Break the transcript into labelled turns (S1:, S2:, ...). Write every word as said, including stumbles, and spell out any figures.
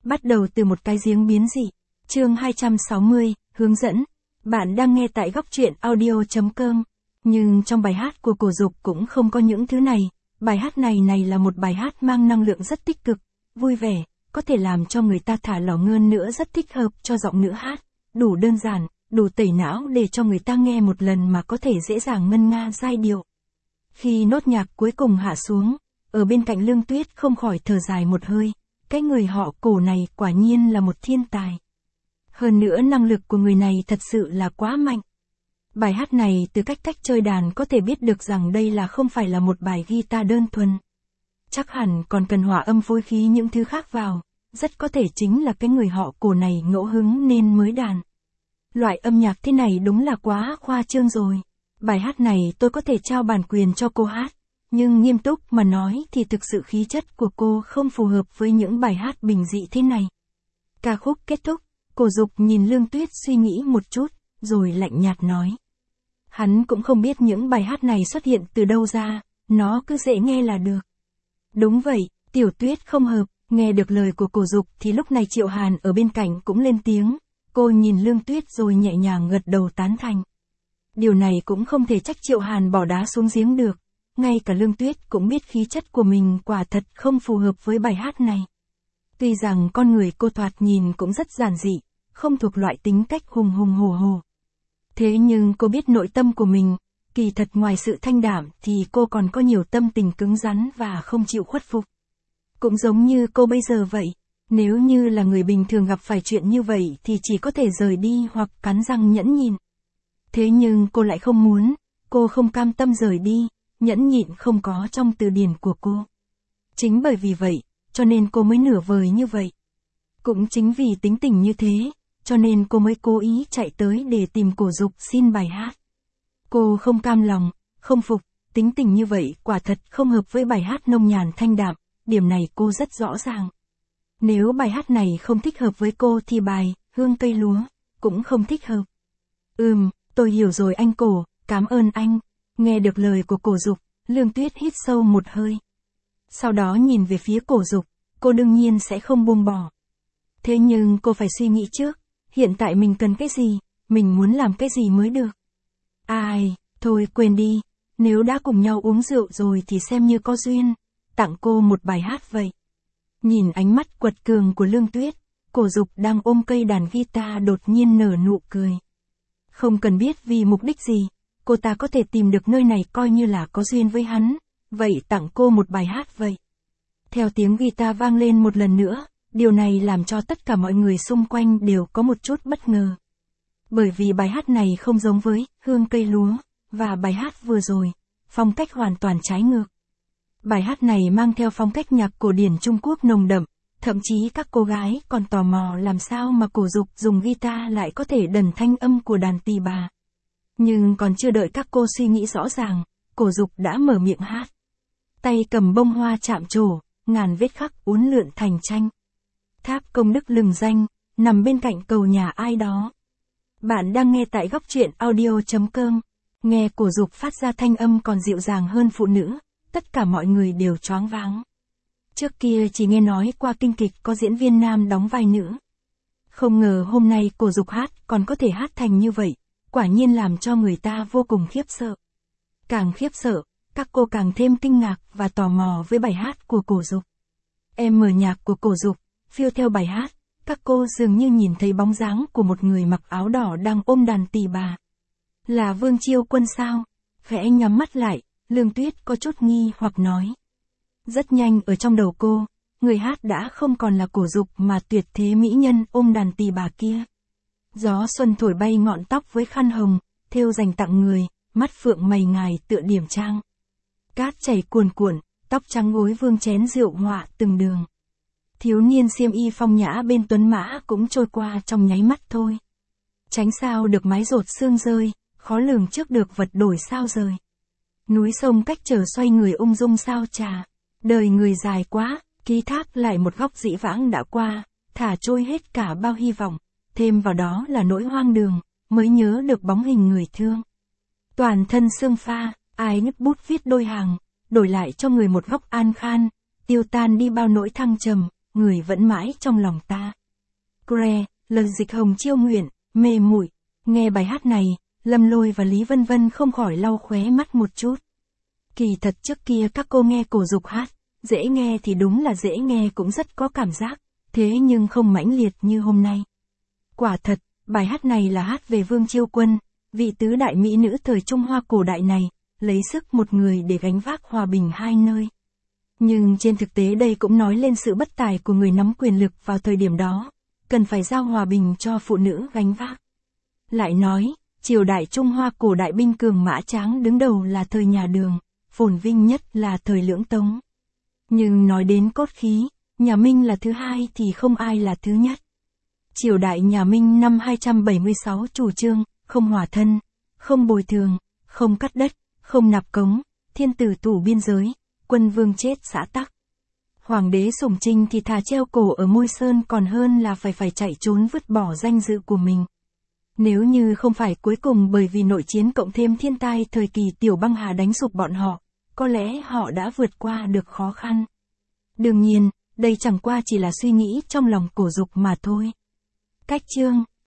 S1: Bắt đầu từ một cái giếng biến dị. Chương hai trăm sáu mươi, hướng dẫn. Bạn đang nghe tại góc truyện audio chấm com. Nhưng trong bài hát của Cổ Dục cũng không có những thứ này. Bài hát này này là một bài hát mang năng lượng rất tích cực, vui vẻ, có thể làm cho người ta thả lỏng hơn nữa, rất thích hợp cho giọng nữ hát. Đủ đơn giản, đủ tẩy não để cho người ta nghe một lần mà có thể dễ dàng ngân nga giai điệu. Khi nốt nhạc cuối cùng hạ xuống, ở bên cạnh Lương Tuyết không khỏi thở dài một hơi. Cái người họ Cổ này quả nhiên là một thiên tài. Hơn nữa năng lực của người này thật sự là quá mạnh. Bài hát này từ cách cách chơi đàn có thể biết được rằng đây là không phải là một bài guitar đơn thuần. Chắc hẳn còn cần hòa âm phối khí những thứ khác vào, rất có thể chính là cái người họ Cổ này ngẫu hứng nên mới đàn. Loại âm nhạc thế này đúng là quá khoa trương rồi. Bài hát này tôi có thể trao bản quyền cho cô hát. Nhưng nghiêm túc mà nói thì thực sự khí chất của cô không phù hợp với những bài hát bình dị thế này. Ca khúc kết thúc, Cổ Dục nhìn Lương Tuyết suy nghĩ một chút, rồi lạnh nhạt nói. Hắn cũng không biết những bài hát này xuất hiện từ đâu ra, nó cứ dễ nghe là được. Đúng vậy, Tiểu Tuyết không hợp, nghe được lời của Cổ Dục thì lúc này Triệu Hàn ở bên cạnh cũng lên tiếng, cô nhìn Lương Tuyết rồi nhẹ nhàng gật đầu tán thành. Điều này cũng không thể trách Triệu Hàn bỏ đá xuống giếng được. Ngay cả Lương Tuyết cũng biết khí chất của mình quả thật không phù hợp với bài hát này. Tuy rằng con người cô thoạt nhìn cũng rất giản dị, không thuộc loại tính cách hùng hùng hổ hổ. Thế nhưng cô biết nội tâm của mình, kỳ thật ngoài sự thanh đạm thì cô còn có nhiều tâm tình cứng rắn và không chịu khuất phục. Cũng giống như cô bây giờ vậy, nếu như là người bình thường gặp phải chuyện như vậy thì chỉ có thể rời đi hoặc cắn răng nhẫn nhịn. Thế nhưng cô lại không muốn, cô không cam tâm rời đi. Nhẫn nhịn không có trong từ điển của cô. Chính bởi vì vậy, cho nên cô mới nửa vời như vậy. Cũng chính vì tính tình như thế, cho nên cô mới cố ý chạy tới để tìm Cổ Dục xin bài hát. Cô không cam lòng, không phục, tính tình như vậy quả thật không hợp với bài hát nông nhàn thanh đạm, điểm này cô rất rõ ràng. Nếu bài hát này không thích hợp với cô thì bài Hương Cây Lúa cũng không thích hợp. Ừm, tôi hiểu rồi anh Cổ, cảm ơn anh. Nghe được lời của Cổ Dục, Lương Tuyết hít sâu một hơi. Sau đó nhìn về phía Cổ Dục, cô đương nhiên sẽ không buông bỏ. Thế nhưng cô phải suy nghĩ trước, hiện tại mình cần cái gì, mình muốn làm cái gì mới được. Ai, thôi quên đi, nếu đã cùng nhau uống rượu rồi thì xem như có duyên, tặng cô một bài hát vậy. Nhìn ánh mắt quật cường của Lương Tuyết, Cổ Dục đang ôm cây đàn guitar đột nhiên nở nụ cười. Không cần biết vì mục đích gì. Cô ta có thể tìm được nơi này coi như là có duyên với hắn, vậy tặng cô một bài hát vậy. Theo tiếng guitar vang lên một lần nữa, điều này làm cho tất cả mọi người xung quanh đều có một chút bất ngờ. Bởi vì bài hát này không giống với Hương Cây Lúa, và bài hát vừa rồi, phong cách hoàn toàn trái ngược. Bài hát này mang theo phong cách nhạc cổ điển Trung Quốc nồng đậm, thậm chí các cô gái còn tò mò làm sao mà Cổ Dục dùng guitar lại có thể đần thanh âm của đàn tỳ bà. Nhưng còn chưa đợi các cô suy nghĩ rõ ràng, Cổ Dục đã mở miệng hát. Tay cầm bông hoa chạm trổ, ngàn vết khắc uốn lượn thành tranh. Tháp công đức lừng danh, nằm bên cạnh cầu nhà ai đó. Bạn đang nghe tại góc truyện audio chấm com. Nghe Cổ Dục phát ra thanh âm còn dịu dàng hơn phụ nữ, tất cả mọi người đều choáng váng. Trước kia chỉ nghe nói qua kinh kịch có diễn viên nam đóng vai nữ. Không ngờ hôm nay Cổ Dục hát còn có thể hát thành như vậy. Quả nhiên làm cho người ta vô cùng khiếp sợ. Càng khiếp sợ, các cô càng thêm kinh ngạc và tò mò với bài hát của Cổ Dục. Em mở nhạc của Cổ Dục, phiêu theo bài hát, các cô dường như nhìn thấy bóng dáng của một người mặc áo đỏ đang ôm đàn tỳ bà. Là Vương Chiêu Quân sao? Khẽ nhắm mắt lại, Lương Tuyết có chút nghi hoặc nói. Rất nhanh ở trong đầu cô, người hát đã không còn là Cổ Dục mà tuyệt thế mỹ nhân ôm đàn tỳ bà kia. Gió xuân thổi bay ngọn tóc với khăn hồng, thêu dành tặng người, mắt phượng mày ngài tựa điểm trang. Cát chảy cuồn cuộn, tóc trắng gối vương chén rượu họa từng đường. Thiếu niên xiêm y phong nhã bên tuấn mã cũng trôi qua trong nháy mắt thôi. Tránh sao được mái rột sương rơi, khó lường trước được vật đổi sao rời. Núi sông cách trở xoay người ung dung sao trà. Đời người dài quá, ký thác lại một góc dĩ vãng đã qua, thả trôi hết cả bao hy vọng. Thêm vào đó là nỗi hoang đường, mới nhớ được bóng hình người thương. Toàn thân sương pha, ai nhấc bút viết đôi hàng, đổi lại cho người một góc an khan, tiêu tan đi bao nỗi thăng trầm, người vẫn mãi trong lòng ta. Cre, lời dịch Hồng Chiêu nguyện, mê muội. Nghe bài hát này, Lâm Lôi và Lý Vân Vân không khỏi lau khóe mắt một chút. Kỳ thật trước kia các cô nghe Cổ Dục hát, dễ nghe thì đúng là dễ nghe, cũng rất có cảm giác, thế nhưng không mãnh liệt như hôm nay. Quả thật, bài hát này là hát về Vương Chiêu Quân, vị tứ đại mỹ nữ thời Trung Hoa cổ đại này, lấy sức một người để gánh vác hòa bình hai nơi. Nhưng trên thực tế đây cũng nói lên sự bất tài của người nắm quyền lực vào thời điểm đó, cần phải giao hòa bình cho phụ nữ gánh vác. Lại nói, triều đại Trung Hoa cổ đại binh cường mã tráng đứng đầu là thời nhà Đường, phồn vinh nhất là thời Lưỡng Tống. Nhưng nói đến cốt khí, nhà Minh là thứ hai thì không ai là thứ nhất. Triều đại nhà Minh năm hai trăm bảy mươi sáu chủ trương, không hòa thân, không bồi thường, không cắt đất, không nạp cống, thiên tử tủ biên giới, quân vương chết xã tắc. Hoàng đế Sùng Trinh thì thà treo cổ ở Môi Sơn còn hơn là phải phải chạy trốn vứt bỏ danh dự của mình. Nếu như không phải cuối cùng bởi vì nội chiến cộng thêm thiên tai thời kỳ Tiểu Băng Hà đánh sụp bọn họ, có lẽ họ đã vượt qua được khó khăn. Đương nhiên, đây chẳng qua chỉ là suy nghĩ trong lòng Cổ Dục mà thôi. Cách chương